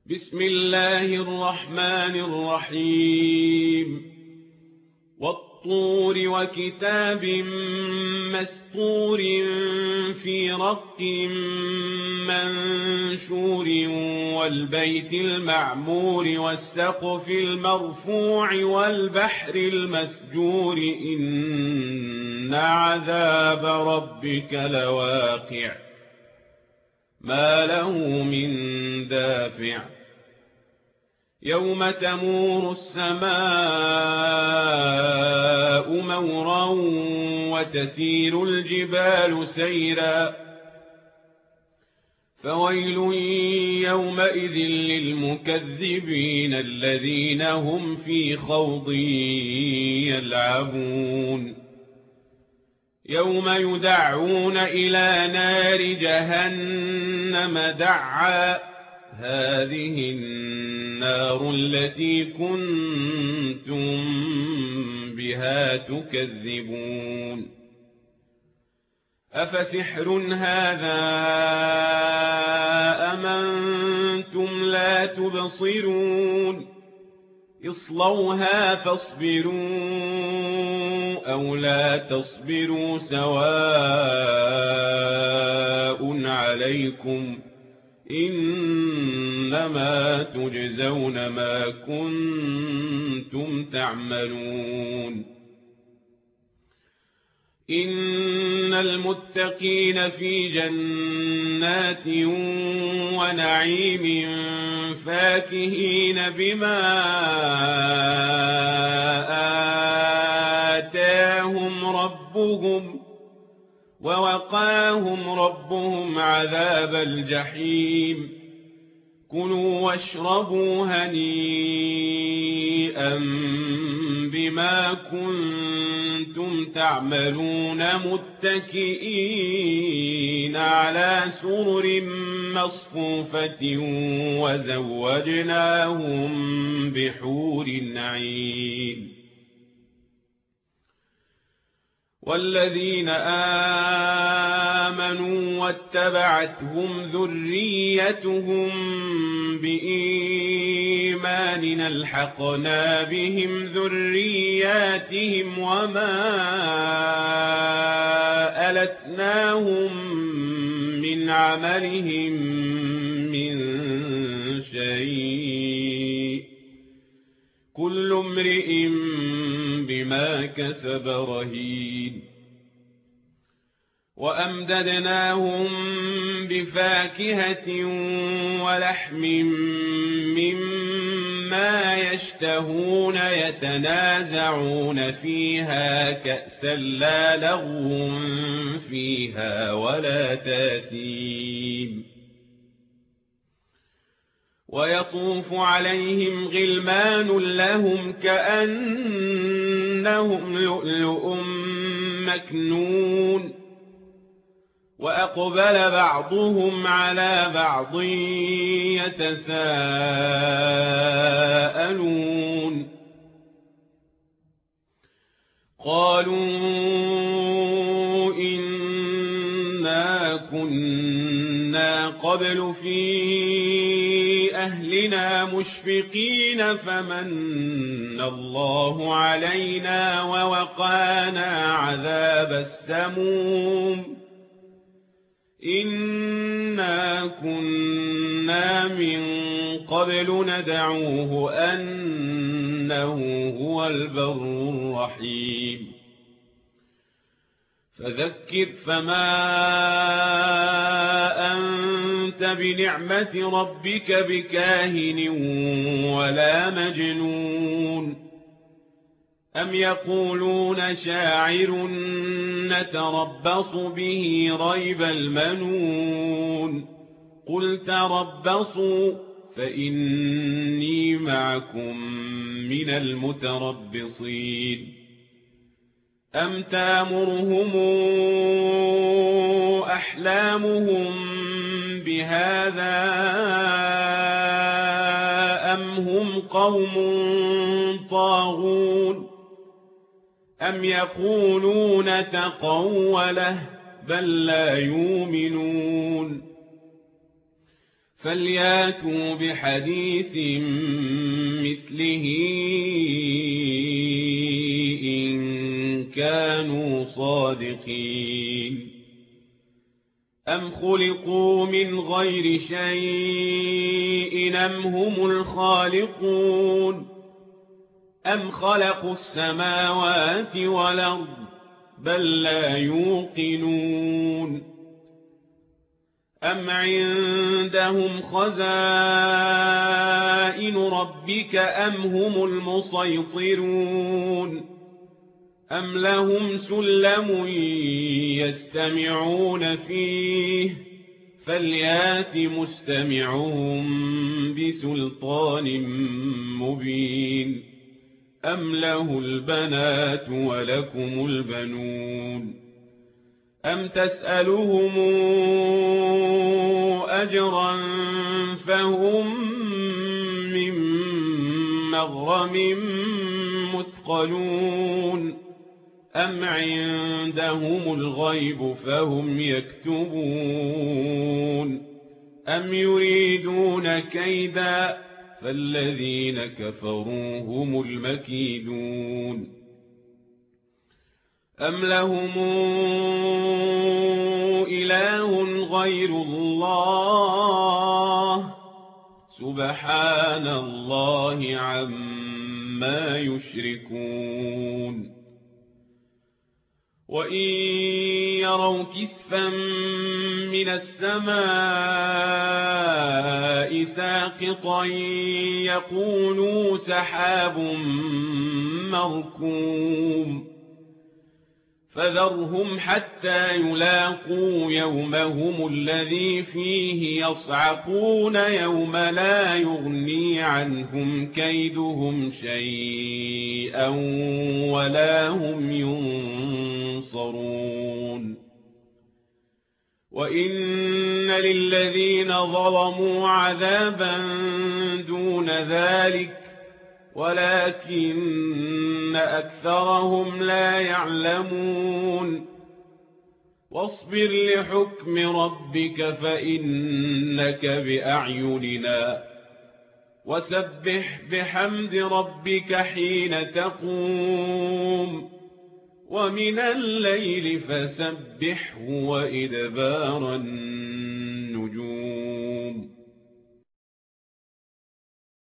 بسم الله الرحمن الرحيم والطور وكتاب مسطور في رق منشور والبيت المعمور والسقف المرفوع والبحر المسجور إن عذاب ربك لواقع ما له من دافع يوم تمور السماء مورا وتسير الجبال سيرا فويل يومئذ للمكذبين الذين هم في خوض يلعبون يوم يدعون إلى نار جهنم دعا هذه النار التي كنتم بها تكذبون أفسحر هذا أم أنتم لا تبصرون اصلوها فاصبروا أو لا تصبروا سواء عليكم إنما تجزون ما كنتم تعملون إن المتقين في جنات ونعيم فاكهين بما آتاهم ربهم ووقاهم ربهم عذاب الجحيم كلوا واشربوا هنيئا بما كنتم تعملون متكئين على سرر مصفوفة وزوجناهم بحور عين والذين آمنوا واتبعتهم ذريتهم بإيمان ألحقنا بهم ذرياتهم وما ألتناهم من عملهم من شيء كل امرئ بما كسب رهين وأمددناهم بفاكهة ولحم مما يشتهون يتنازعون فيها كأسا لا لغو فيها ولا تاثيم ويطوف عليهم غلمان لهم كأنهم لؤلؤ مكنون وأقبل بعضهم على بعض يتساءلون قالوا إنا كنا قبل في أهلنا مشفقين فمن الله علينا ووقانا عذاب السموم إنا كنا من قبل ندعوه أنه هو البر الرحيم فذكر فما أنت بنعمة ربك بكاهن ولا مجنون أم يقولون شاعر نتربص به ريب المنون قل تربصوا فإني معكم من المتربصين أم تامرهم أحلامهم بهذا أم هم قوم طاغون أم يقولون تقوله بل لا يؤمنون فلياتوا بحديث مثله إن كانوا صادقين أم خلقوا من غير شيء أم هم الخالقون أم خلقوا السماوات والأرض بل لا يوقنون أم عندهم خزائن ربك أم هم المسيطرون أم لهم سلم يستمعون فيه فليات مستمعهم بسلطان مبين أم له البنات ولكم البنون أم تسألهم أجرا فهم من مغرم مثقلون أم عندهم الغيب فهم يكتبون أم يريدون كيدا فالذين كفروا هم المكيدون أم لهم إله غير الله سبحان الله عما يشركون وإن يروا كسفا من السماء ساقطا يقولوا سحاب مركوم فذرهم حتى يلاقوا يومهم الذي فيه يصعقون يوم لا يغني عنهم كيدهم شيئا ولا هم ينصرون وإن للذين ظلموا عذابا دون ذلك ولكن أكثرهم لا يعلمون واصبر لحكم ربك فإنك بأعيننا وسبح بحمد ربك حين تقوم ومن الليل فسبحه وإدبار النجوم